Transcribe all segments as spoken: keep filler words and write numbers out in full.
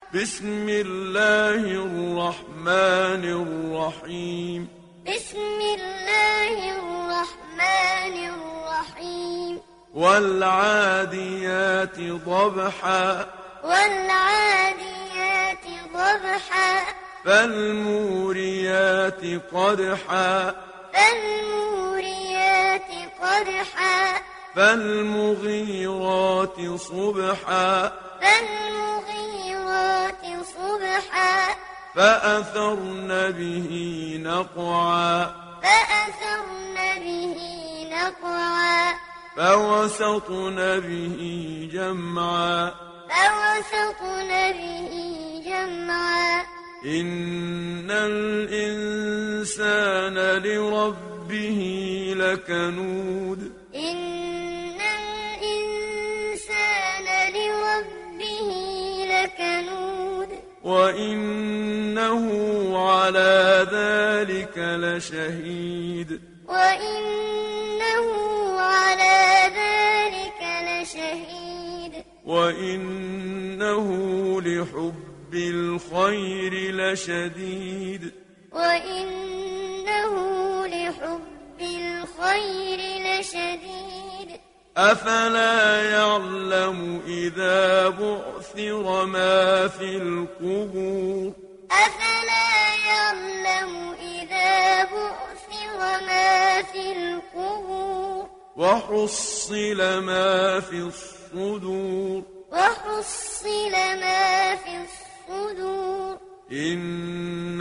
بسم الله الرحمن الرحيم بسم الله الرحمن الرحيم والعاديات ضبحا والعاديات ضبحا فالموريات قدحا فالموريات قدحا فالمغيرات صبحا فالمغيرات صبحا فأثرن به نقعا فأثرن به نقعا فوسطن به جمعا فوسطن به جمعا إن الإنسان لربه لكنود إن الإنسان لربه لكنود وإنه على ذلك لشهيد وإنه على ذلك لشهيد وإنه لحب الخير لشديد وإنه لحب الخير لشديد أفلا يعلم إذا بعثر ما في القبور أفلا يعلم إذا بعثر ما في القبور وحصل ما في الصدور وحصل ما في الصدور إن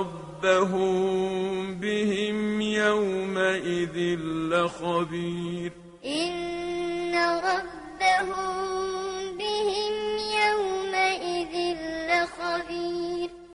ربهم بهم يومئذ لخبير إن ربهم بهم يومئذ لخبير